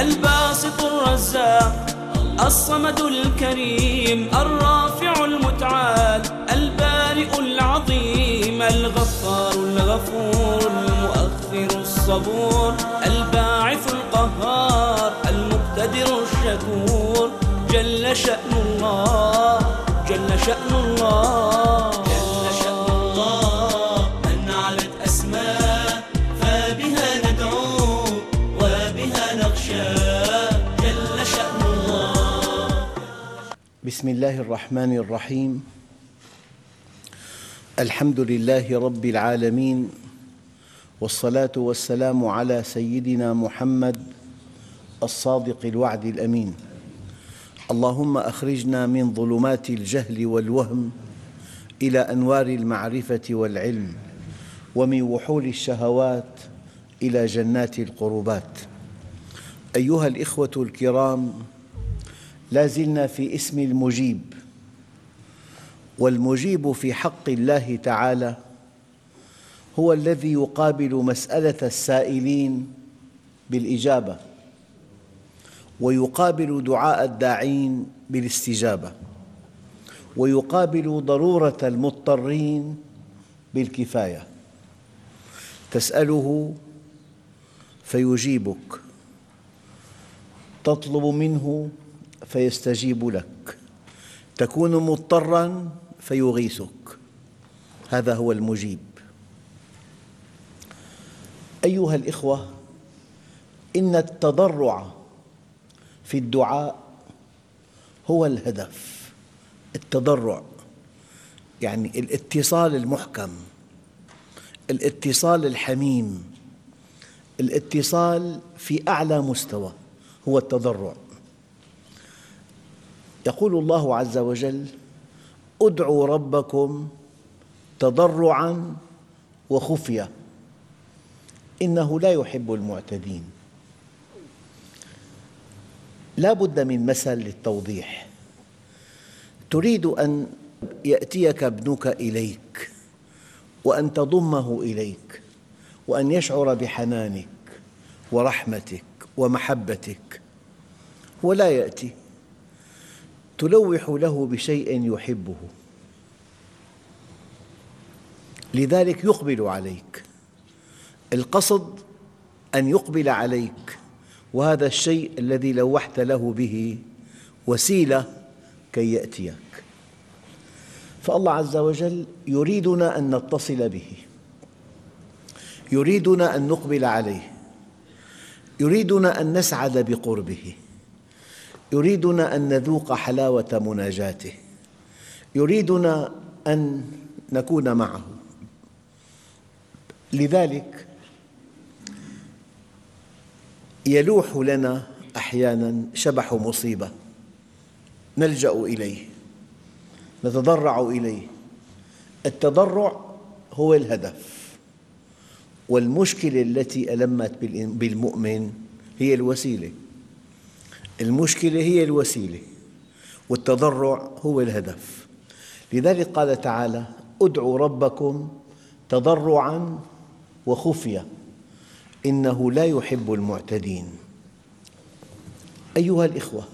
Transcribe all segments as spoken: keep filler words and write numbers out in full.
الباسط الرزاق الصمد الكريم الرافع المتعال البارئ العظيم الغفار الغفور المؤخر الصبور الباعث القهار المقتدر الشكور جل شأن الله جل شأن الله جل شأن الله من علت أسماء فبها ندعو وبها نخشى جل شأن الله. بسم الله الرحمن الرحيم. الحمد لله رب العالمين، والصلاة والسلام على سيدنا محمد الصادق الوعد الأمين. اللهم أخرجنا من ظلمات الجهل والوهم إلى أنوار المعرفة والعلم، ومن وحول الشهوات إلى جنات القربات. أيها الإخوة الكرام، لا زلنا في اسم المجيب، والمجيب في حق الله تعالى هو الذي يقابل مسألة السائلين بالإجابة، ويقابل دعاء الداعين بالاستجابة، ويقابل ضرورة المضطرين بالكفاية. تسأله فيجيبك، تطلب منه فيستجيب لك، تكون مضطراً فيغيثك. هذا هو المجيب. أيها الإخوة، إن التضرع في الدعاء هو الهدف. التضرع يعني الاتصال المحكم، الاتصال الحميم، الاتصال في أعلى مستوى هو التضرع. يقول الله عز وجل: ادعوا ربكم تضرعاً وخفية إنه لا يحب المعتدين. لا بد من مثل للتوضيح. تريد أن يأتيك ابنك إليك وأن تضمه إليك وأن يشعر بحنانك ورحمتك ومحبتك، ولا يأتي. تلوح له بشيء يحبه، لذلك يقبل عليك. القصد أن يقبل عليك، وهذا الشيء الذي لوحت له به وسيلة كي يأتيك. فالله عز وجل يريدنا أن نتصل به، يريدنا أن نقبل عليه، يريدنا أن نسعد بقربه، يريدنا أن نذوق حلاوة مناجاته، يريدنا أن نكون معه. لذلك يلوح لنا أحياناً شبح مصيبة نلجأ إليه، نتضرع إليه. التضرع هو الهدف، والمشكلة التي ألمت بالمؤمن هي الوسيلة. المشكلة هي الوسيلة، والتضرع هو الهدف. لذلك قال تعالى: ادعوا ربكم تضرعاً وخفية إنه لا يحب المعتدين. أيها الإخوة،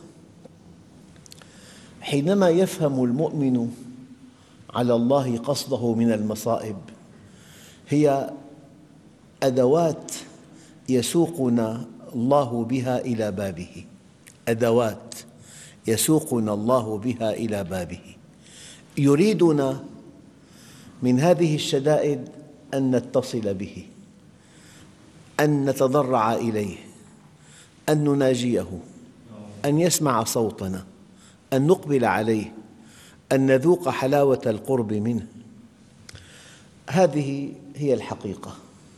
حينما يفهم المؤمن على الله قصده من المصائب، هي أدوات يسوقنا الله بها إلى بابه، أدوات يسوقنا الله بها إلى بابه. يريدنا من هذه الشدائد أن نتصل به، أن نتضرع إليه، أن نناجيه، أن يسمع صوتنا، أن نقبل عليه، أن نذوق حلاوة القرب منه. هذه هي الحقيقة.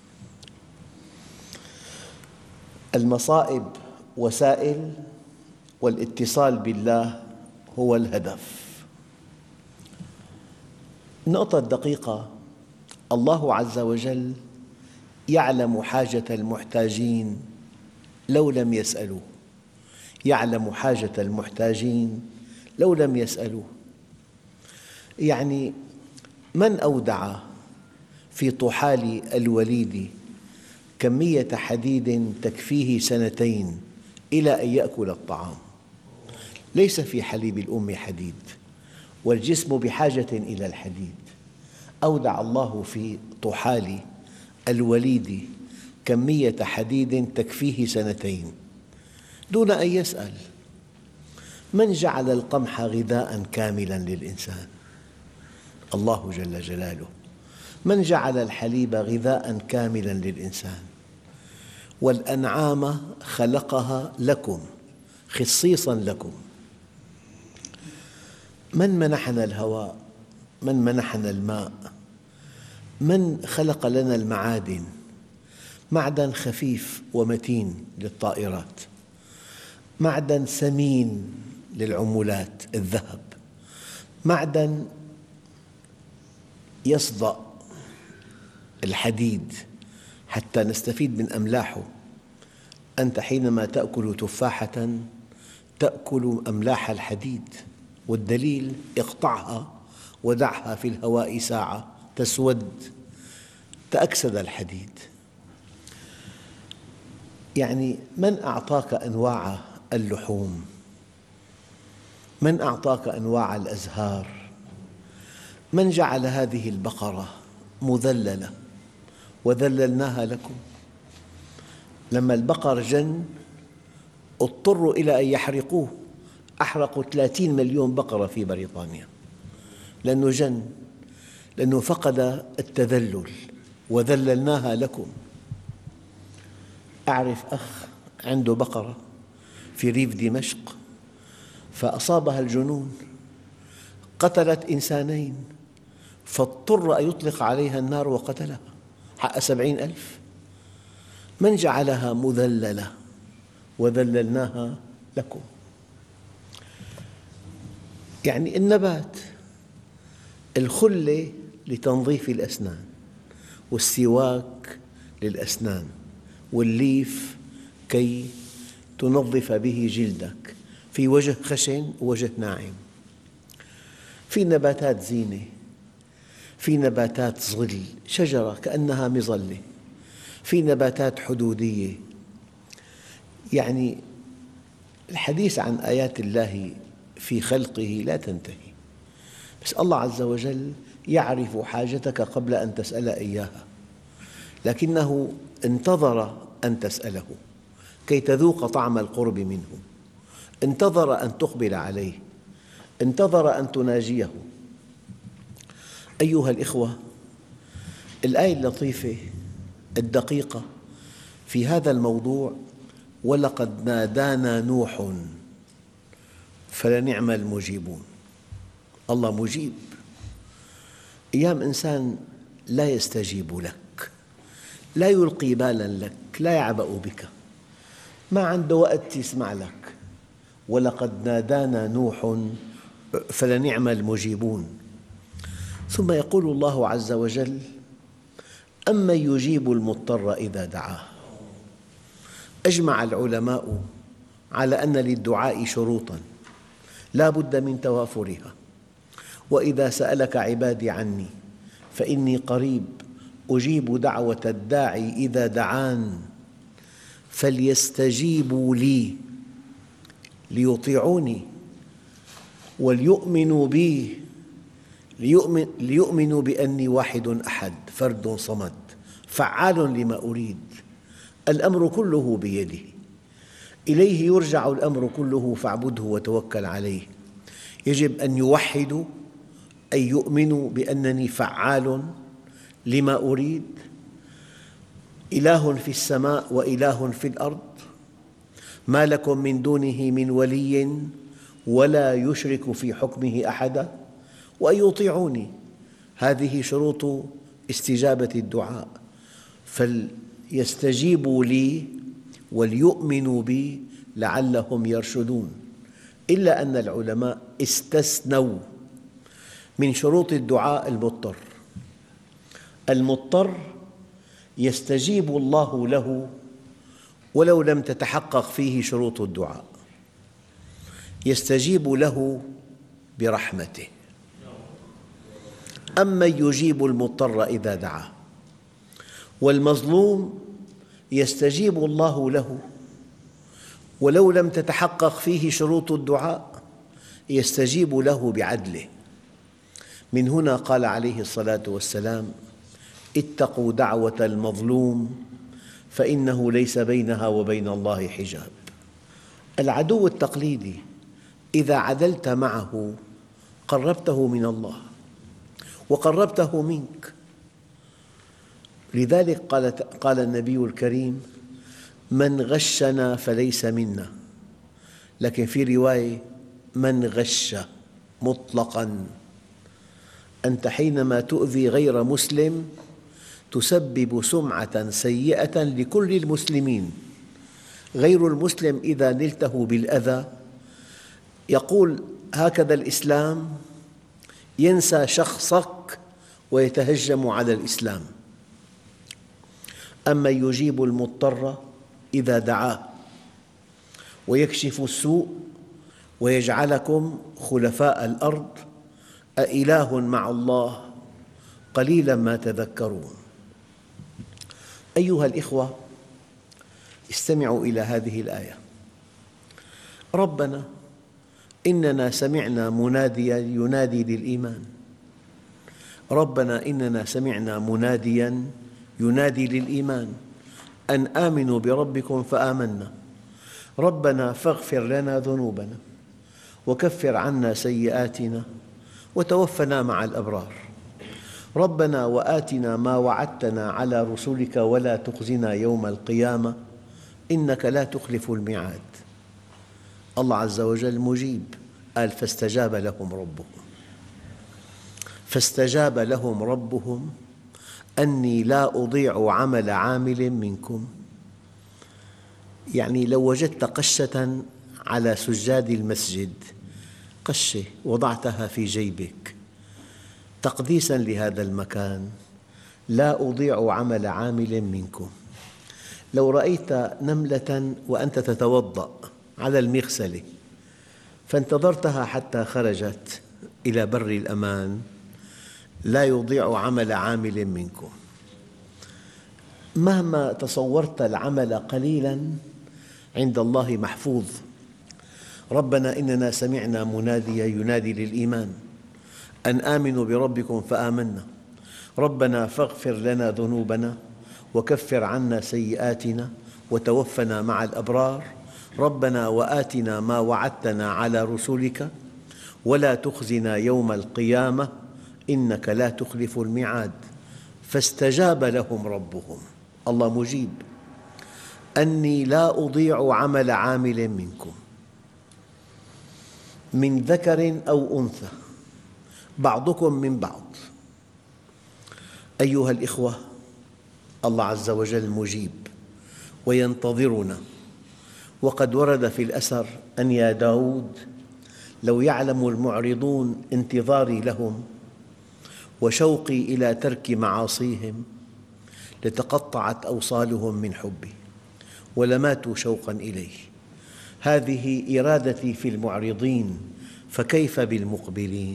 المصائب وسائل، والاتصال بالله هو الهدف. نقطة دقيقة: الله عز وجل يعلم حاجة المحتاجين لو لم يسألوه، يعلم حاجة المحتاجين لو لم يسألوه. يعني من أودع في طحال الوليد كمية حديد تكفيه سنتين إلى أن يأكل الطعام. ليس في حليب الأم حديد، والجسم بحاجة إلى الحديد. أودع الله في طحال الوليد كمية حديد تكفيه سنتين دون أن يسأل. من جعل القمح غذاء كاملا للإنسان؟ الله جل جلاله. من جعل الحليب غذاء كاملا للإنسان؟ والأنعام خلقها لكم خصيصا لكم. من منحنا الهواء؟ من منحنا الماء؟ من خلق لنا المعادن؟ معدن خفيف ومتين للطائرات، معدن ثمين للعملات الذهب، معدن يصدأ الحديد حتى نستفيد من أملاحه. أنت حينما تأكل تفاحة تأكل أملاح الحديد، والدليل اقطعها ودعها في الهواء ساعة تسود، تأكسد الحديد. يعني من أعطاك أنواع اللحوم؟ من أعطاك أنواع الأزهار؟ من جعل هذه البقرة مذللة وذللناها لكم؟ لما البقر جن اضطروا إلى أن يحرقوه، أحرقوا ثلاثين مليون بقرة في بريطانيا لأنه جن، لأنه فقد التذلل، وذللناها لكم. أعرف أخ عنده بقرة في ريف دمشق فأصابها الجنون، قتلت إنسانين فاضطر أن يطلق عليها النار وقتلها حق سبعين ألف. من جعلها مذللة وذللناها لكم؟ يعني النبات، الخلة لتنظيف الأسنان، والسواك للأسنان، والليف كي تنظف به جلدك، في وجه خشن ووجه ناعم. في نباتات زينة، في نباتات ظل، شجرة كأنها مظلة، في نباتات حدودية. يعني الحديث عن آيات الله في خلقه لا تنتهي، بس الله عز وجل يعرف حاجتك قبل أن تسأل إياها، لكنه انتظر أن تسأله كي تذوق طعم القرب منه، انتظر أن تقبل عليه، انتظر أن تناجيه. أيها الإخوة، الآية اللطيفة الدقيقة في هذا الموضوع: ولقد نادانا نوح فلنعم المجيبون. الله مجيب. أيام إنسان لا يستجيب لك، لا يلقي بالا لك، لا يعبأ بك، ما عنده وقت يسمع لك. ولقد نادانا نوح فلنعم المجيبون. ثم يقول الله عز وجل: أمن يجيب المضطر إذا دعاه. أجمع العلماء على أن للدعاء شروطاً لا بد من توافرها. وإذا سألك عبادي عني فإني قريب أجيب دعوة الداعي إذا دعان فليستجيبوا لي ليطيعوني وليؤمنوا بي ليؤمن ليؤمنوا بأني واحد أحد فرد صمد فعال لما أريد. الأمر كله بيده، إليه يرجع الأمر كله فاعبده وتوكل عليه. يجب أن يوحدوا، أن يؤمنوا بأنني فعال لما أريد، إله في السماء وإله في الأرض، ما لكم من دونه من ولي ولا يشرك في حكمه أحدا، وأن يطيعوني. هذه شروط استجابة الدعاء. فليستجيبوا لي وليؤمنوا بي لعلهم يرشدون. إلا أن العلماء استثنوا من شروط الدعاء المضطر. المضطر يستجيب الله له ولو لم تتحقق فيه شروط الدعاء، يستجيب له برحمته. أمن يجيب المضطر إذا دعاه. والمظلوم يستجيب الله له ولو لم تتحقق فيه شروط الدعاء يستجيب له بعدله. من هنا قال عليه الصلاة والسلام: اتقوا دعوة المظلوم فإنه ليس بينها وبين الله حجاب. العدو التقليدي إذا عدلت معه قربته من الله وقربته منك. لذلك قال قال النبي الكريم: من غشنا فليس منا، لكن في رواية: من غش مطلقاً. أنت حينما تؤذي غير مسلم تسبب سمعة سيئة لكل المسلمين. غير المسلم إذا نلته بالأذى يقول: هكذا الإسلام، ينسى شخصك ويتهجم على الإسلام. أما يجيب المضطر إذا دعاه ويكشف السوء ويجعلكم خلفاء الأرض أإله مع الله قليلاً ما تذكرون. أيها الإخوة، استمعوا إلى هذه الآية: ربنا إننا سمعنا منادياً ينادي للإيمان. ربنا إننا سمعنا منادياً ينادي للإيمان أن آمنوا بربكم فآمنا. ربنا فاغفر لنا ذنوبنا وكفر عنا سيئاتنا وتوفنا مع الأبرار. ربنا وآتنا ما وعدتنا على رسلك ولا تخزنا يوم القيامة إنك لا تخلف الميعاد. الله عز وجل مجيب، قال: فاستجاب لهم ربهم فاستجاب لهم ربهم أني لا أضيع عمل عامل منكم. يعني لو وجدت قشة على سجاد المسجد، قشة وضعتها في جيبك تقديساً لهذا المكان، لا أضيع عمل عامل منكم. لو رأيت نملة وأنت تتوضأ على المغسلة فانتظرتها حتى خرجت إلى بر الأمان، لا يضيع عمل عامل منكم. مهما تصورت العمل قليلاً عند الله محفوظ. ربنا إننا سمعنا منادياً ينادي للإيمان أن آمنوا بربكم فآمنا. ربنا فاغفر لنا ذنوبنا وكفر عنا سيئاتنا وتوفنا مع الأبرار. ربنا وآتنا ما وعدتنا على رسلك ولا تخزنا يوم القيامة إنك لا تخلف الميعاد. فاستجاب لهم ربهم، الله مجيب، أني لا أضيع عمل عامل منكم من ذكر أو أنثى بعضكم من بعض. أيها الإخوة، الله عز وجل مجيب وينتظرنا. وقد ورد في الأثر أن يا داود لو يعلم المعرضون انتظاري لهم وشوقي إلى ترك معاصيهم لتقطعت أوصالهم من حبي ولماتوا شوقاً إليه. هذه إرادتي في المعرضين فكيف بالمقبلين.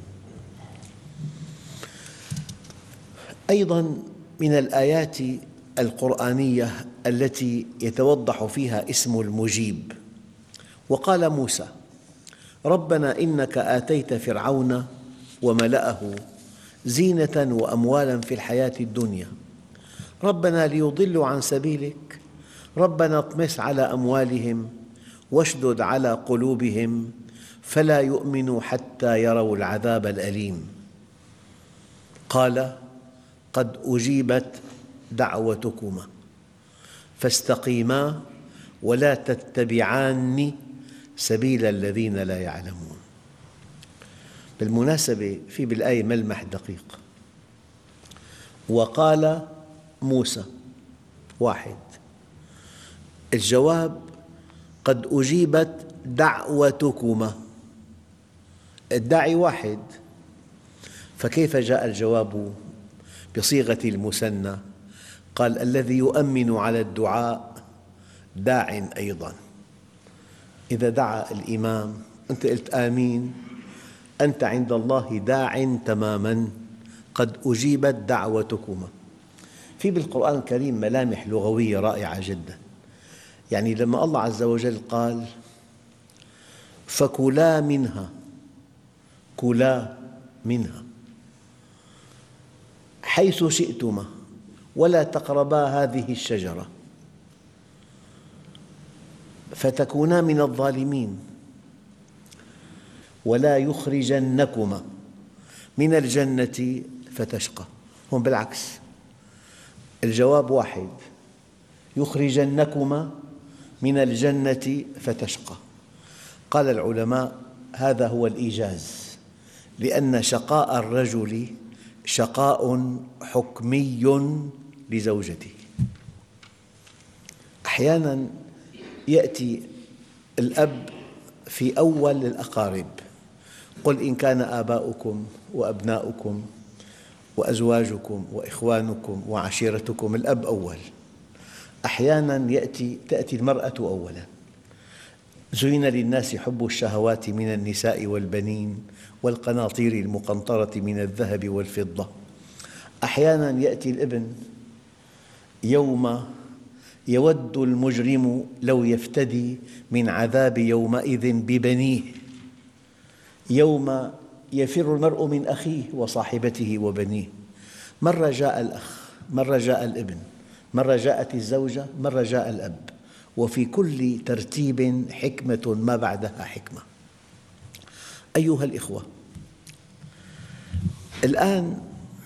أيضاً من الآيات القرآنية التي يتوضح فيها اسم المجيب: وقال موسى ربنا إنك آتيت فرعون وملأه زينة وأموالا في الحياة الدنيا ربنا ليضلوا عن سبيلك ربنا اطمس على أموالهم واشدد على قلوبهم فلا يؤمنوا حتى يروا العذاب الأليم. قال قد أجيبت دعوتكما فاستقيما ولا تتبعان سبيل الذين لا يعلمون. بالمناسبة في بالآية ملمح دقيق: وقال موسى واحد، الجواب قد أجيبت دعوتكما، الداعي واحد، فكيف جاء الجواب بصيغة المثنى؟ قال الذي يؤمن على الدعاء داع أيضاً. إذا دعا الإمام أنت قلت آمين، أنت عند الله داع تماماً، قد أجيبت دعوتكما. في بالقرآن الكريم ملامح لغوية رائعة جداً. يعني لما الله عز وجل قال فكلا منها، كلا منها حيث شئتما ولا تقربا هذه الشجرة فتكونا من الظالمين ولا يخرجنكما من الجنة فتشقى. هم بالعكس، الجواب واحد، يخرجنكما من الجنة فتشقى. قال العلماء هذا هو الإيجاز، لأن شقاء الرجل شقاء حكمي لزوجته. أحياناً يأتي الأب في أول الأقارب، قل إن كان آباؤكم وأبناؤكم وأزواجكم وإخوانكم وعشيرتكم، الأب أول. أحياناً يأتي تأتي المرأة أولاً، زين للناس حب الشهوات من النساء والبنين والقناطير المقنطرة من الذهب والفضة. أحياناً يأتي الابن يوم يود المجرم لو يفتدي من عذاب يومئذ ببنيه، يوم يفر المرء من أخيه وصاحبته وبنيه. مرة جاء الأخ، مرة جاء الابن، مرة جاءت الزوجة، مرة جاء الأب، وفي كل ترتيب حكمة ما بعدها حكمة. أيها الإخوة، الآن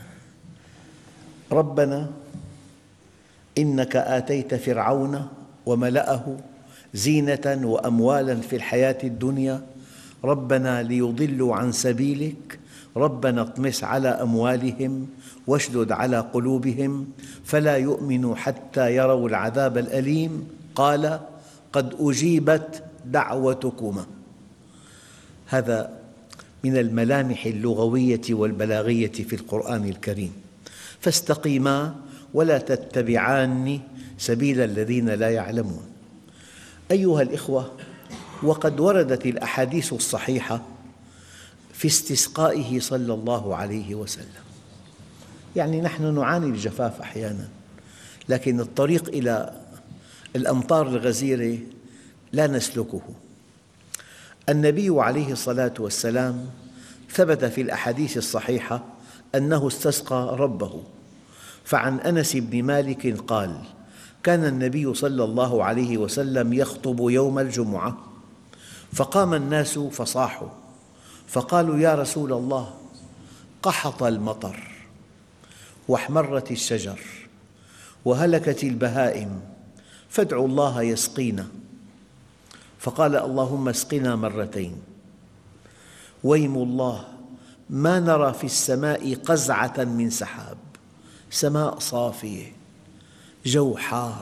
ربنا إنك آتيت فرعون وملأه زينة وأموالا في الحياة الدنيا ربنا ليضلوا عن سبيلك ربنا اطمس على أموالهم واشدد على قلوبهم فلا يؤمنوا حتى يروا العذاب الأليم قال قد أجيبت دعوتكما. هذا من الملامح اللغوية والبلاغية في القرآن الكريم. فاستقيما ولا تتبعان سبيل الذين لا يعلمون. أيها الإخوة، وقد وردت الأحاديث الصحيحة في استسقائه صلى الله عليه وسلم. يعني نحن نعاني الجفاف أحياناً، لكن الطريق إلى الأمطار الغزيرة لا نسلكه. النبي عليه الصلاة والسلام ثبت في الأحاديث الصحيحة أنه استسقى ربه، فعن أنس بن مالك قال: كان النبي صلى الله عليه وسلم يخطب يوم الجمعة، فقام الناس فصاحوا، فقالوا: يا رسول الله، قحط المطر واحمرت الشجر وهلكت البهائم، فادعوا الله يسقينا. فقال: اللهم اسقنا مرتين. ويم الله ما نرى في السماء قزعة من سحاب، سماء صافية، جو حار.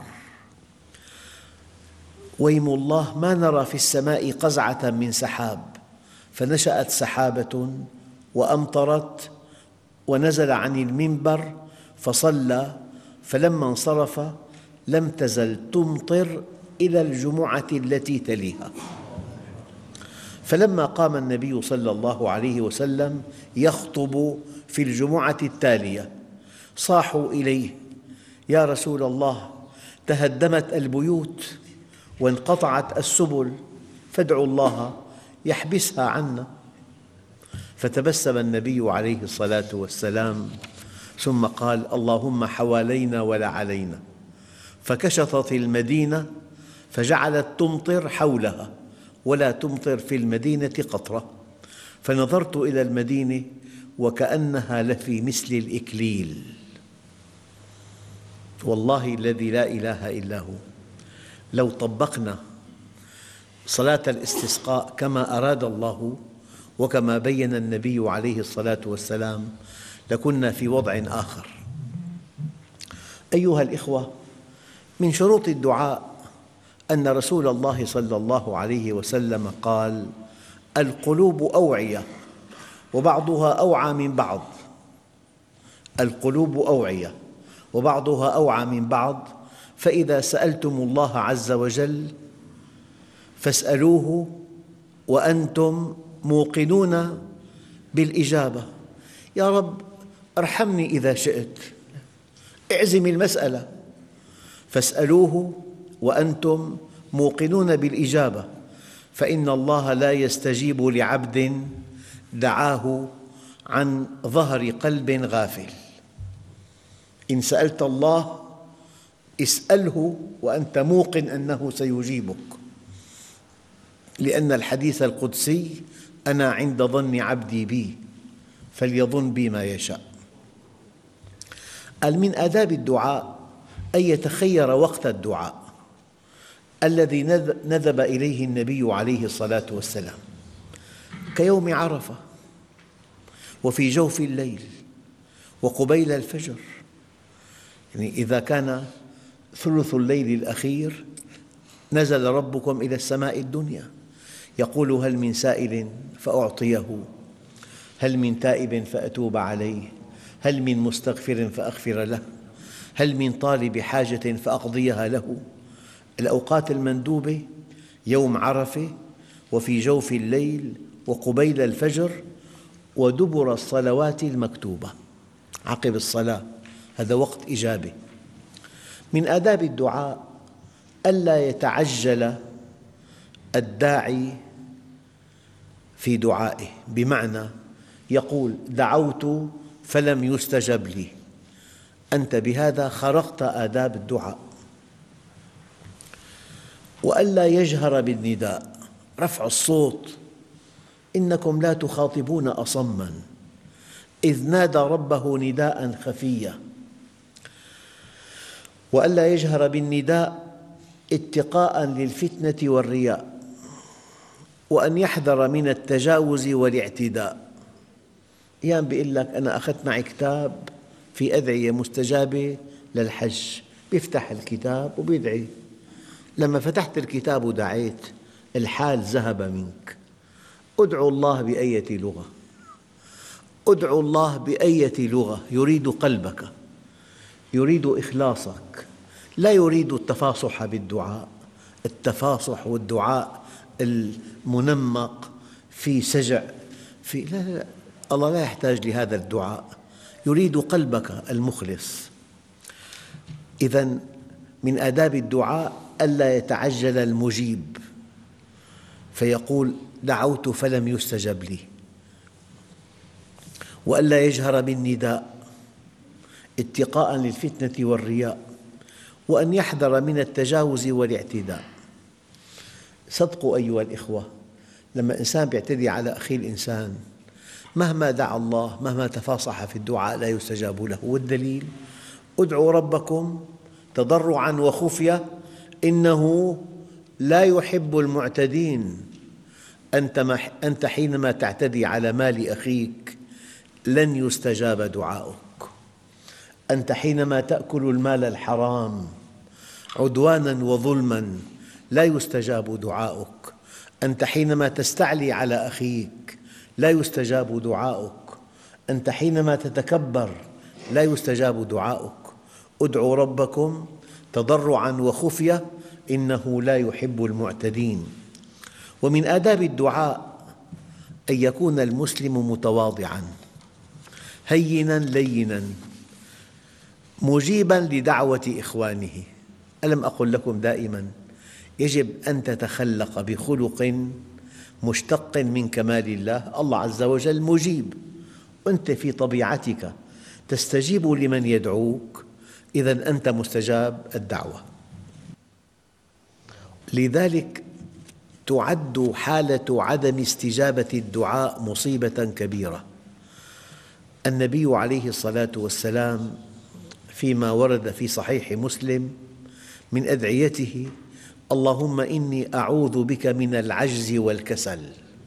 ويم الله ما نرى في السماء قزعة من سحاب، فنشأت سحابة وأمطرت، ونزل عن المنبر فصلى، فلما انصرف لم تزل تمطر إلى الجمعة التي تليها. فلما قام النبي صلى الله عليه وسلم يخطب في الجمعة التالية صاحوا إليه: يا رسول الله، تهدمت البيوت وانقطعت السبل، فادعوا الله يحبسها عنا. فتبسم النبي عليه الصلاة والسلام ثم قال: اللهم حوالينا ولا علينا. فكشطت المدينة فجعلت تمطر حولها ولا تمطر في المدينة قطرة، فنظرت إلى المدينة وكأنها لفي مثل الإكليل. والله الذي لا إله إلا هو، لو طبقنا صلاة الاستسقاء كما أراد الله وكما بين النبي عليه الصلاة والسلام لكنا في وضع آخر. أيها الإخوة، من شروط الدعاء أن رسول الله صلى الله عليه وسلم قال: القلوب أوعية وبعضها أوعى من بعض. القلوب أوعية وبعضها أوعى من بعض، فإذا سألتم الله عز وجل فاسألوه وأنتم موقنون بالإجابة. يا رب ارحمني إذا شئت، اعزم المسألة، فاسألوه وأنتم موقنون بالإجابة، فإن الله لا يستجيب لعبد دعاه عن ظهر قلب غافل. إن سألت الله اسأله وأنت موقن أنه سيجيبك، لأن الحديث القدسي: أنا عند ظن عبدي بي فليظن بي ما يشاء. قال: من آداب الدعاء أن يتخير وقت الدعاء الذي ندب إليه النبي عليه الصلاة والسلام، كيوم عرفة، وفي جوف الليل، وقبيل الفجر. يعني إذا كان ثلث الليل الأخير نزل ربكم إلى السماء الدنيا يقول: هل من سائل فأعطيه، هل من تائب فأتوب عليه، هل من مستغفر فأغفر له، هل من طالب حاجة فأقضيها له. الأوقات المندوبة يوم عرفة، وفي جوف الليل، وقبيل الفجر، ودبر الصلوات المكتوبة عقب الصلاة، هذا وقت إجابة. من آداب الدعاء ألا يتعجل الداعي في دعائه، بمعنى يقول: دعوت فلم يستجب لي، أنت بهذا خرقت آداب الدعاء. وألا يجهر بالنداء، رفع الصوت: إنكم لا تخاطبون أصماً، إذ نادى ربه نداء خفيا. وألا يجهر بالنداء اتقاء للفتنة والرياء، وأن يحذر من التجاوز والاعتداء. أحياناً بيقول لك: أنا أخذت معي كتاب في أدعية مستجابة للحج، بيفتح الكتاب وبيدعي. لما فتحت الكتاب ودعيت الحال ذهب منك. ادعو الله بأية لغة، ادعو الله بأية لغة، يريد قلبك، يريد إخلاصك، لا يريد التفاصح بالدعاء. التفاصح والدعاء المنمق في سجع في لا لا الله لا يحتاج لهذا الدعاء، يريد قلبك المخلص. إذن من آداب الدعاء ألا يتعجل المجيب فيقول: دعوت فلم يستجب لي. وألا يجهر بالنداء اتقاء للفتنة والرياء، وأن يحذر من التجاوز والاعتداء. صدقوا أيها الإخوة، لما إنسان يعتدي على أخيه الإنسان مهما دعا الله، مهما تفاصح في الدعاء، لا يستجاب له. والدليل: ادعوا ربكم تضرعاً وخفية إنه لا يحب المعتدين. أنت حينما تعتدي على مال أخيك لن يستجاب دعاؤك. أنت حينما تأكل المال الحرام عدواناً وظلماً لا يستجاب دعاؤك. أنت حينما تستعلي على أخيك لا يستجاب دعاؤك. أنت حينما تتكبر لا يستجاب دعاؤك. ادعوا ربكم تضرعاً وخفية إنه لا يحب المعتدين. ومن آداب الدعاء أن يكون المسلم متواضعاً هيناً ليناً مجيباً لدعوة إخوانه. ألم أقل لكم دائماً يجب أن تتخلق بخلق مشتق من كمال الله. الله عز وجل مجيب، وأنت في طبيعتك تستجيب لمن يدعوك، إذن أنت مستجاب الدعوة. لذلك تعد حالة عدم استجابة الدعاء مصيبة كبيرة. النبي عليه الصلاة والسلام فيما ورد في صحيح مسلم من أدعيته: اللهم إني أعوذ بك من العجز والكسل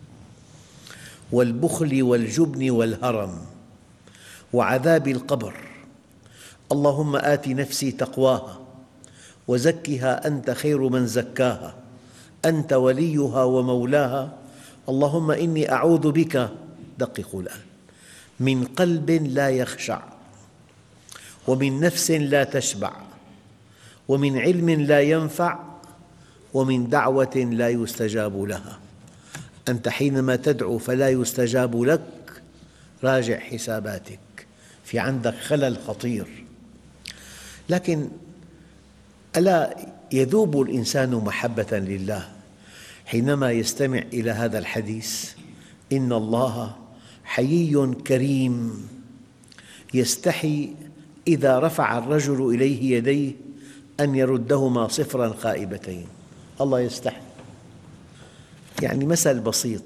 والبخل والجبن والهرم وعذاب القبر. اللهم آت نفسي تقواها وزكها أنت خير من زكاها، أنت وليها ومولاها. اللهم إني أعوذ بك، دققوا الآن، من قلب لا يخشع، ومن نفس لا تشبع، ومن علم لا ينفع، ومن دعوة لا يستجاب لها. أنت حينما تدعو فلا يستجاب لك، راجع حساباتك، في عندك خلل خطير. لكن ألا يذوب الإنسان محبة لله حينما يستمع إلى هذا الحديث: إن الله حيي كريم يستحي إذا رفع الرجل إليه يديه أن يردهما صفراً خائبتين. الله يستحي. يعني مثل بسيط: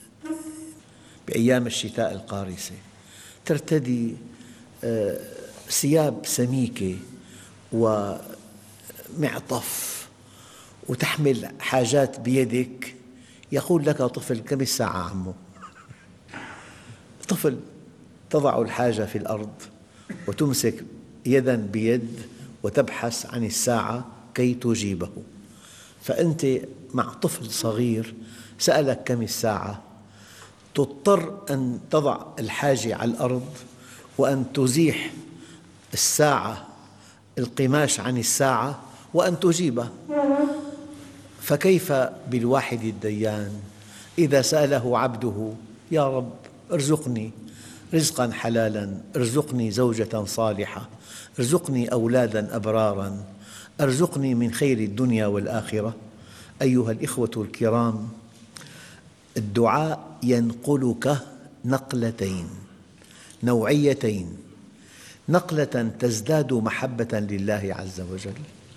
بأيام الشتاء القارسة ترتدي ثياب سميكة ومعطف وتحمل حاجات بيدك، يقول لك طفل: كم الساعة عمو؟ طفل تضع الحاجة في الأرض وتمسك يداً بيد وتبحث عن الساعة كي تجيبه. فأنت مع طفل صغير سألك كم الساعة، تضطر أن تضع الحاجة على الأرض وأن تزيح الساعة القماش عن الساعة وأن تجيبه. فكيف بالواحد الديان إذا سأله عبده: يا رب ارزقني رزقاً حلالاً، ارزقني زوجة صالحة، ارزقني أولادا أبراراً، ارزقني من خير الدنيا والآخرة. أيها الإخوة الكرام، الدعاء ينقلك نقلتين نوعيتين: نقلة تزداد محبة لله عز وجل،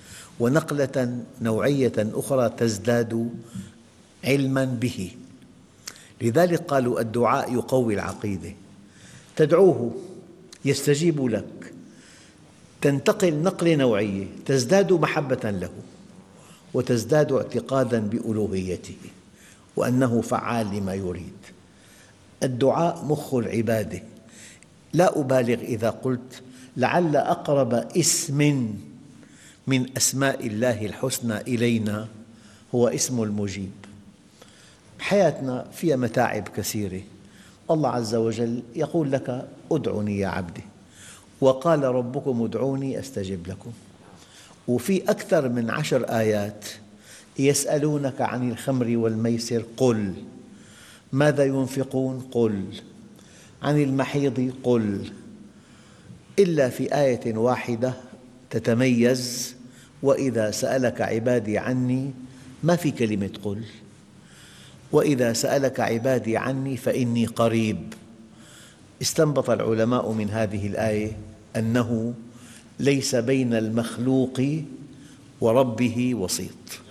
ونقلة نوعية أخرى تزداد علماً به. لذلك قالوا الدعاء يقوي العقيدة. تدعوه يستجيب لك، تنتقل نقلة نوعية تزداد محبة له وتزداد اعتقاداً بألوهيته وأنه فعال لما يريد. الدعاء مخ العبادة. لا أبالغ إذا قلت لعل أقرب اسم من أسماء الله الحسنى إلينا هو اسم المجيب. حياتنا فيها متاعب كثيرة، الله عز وجل يقول لك: ادعوني يا عبدي، وقال ربكم ادعوني أستجب لكم. وفي أكثر من عشر آيات: يسألونك عن الخمر والميسر قل ماذا ينفقون قل عن المحيض قل، إلا في آية واحدة تتميز: وإذا سألك عبادي عني. ما في كلمة قل. وإذا سألك عبادي عني فإني قريب. استنبط العلماء من هذه الآية أنه ليس بين المخلوق وربه وسيط،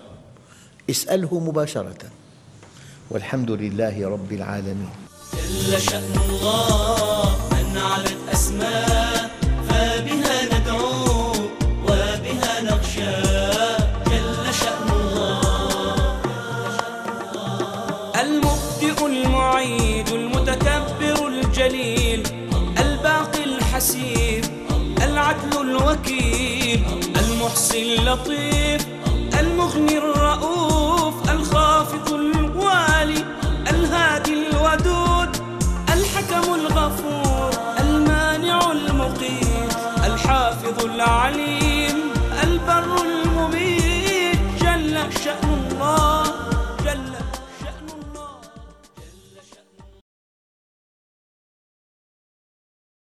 اسأله مباشرة. والحمد لله رب العالمين. جل شأن الله من علت أسماء، فبها ندعو وبها نخشى. جل شأن الله المبدئ المعيد المتكبر الجليل الباقي الحسيب العدل الوكيل المحصي اللطيف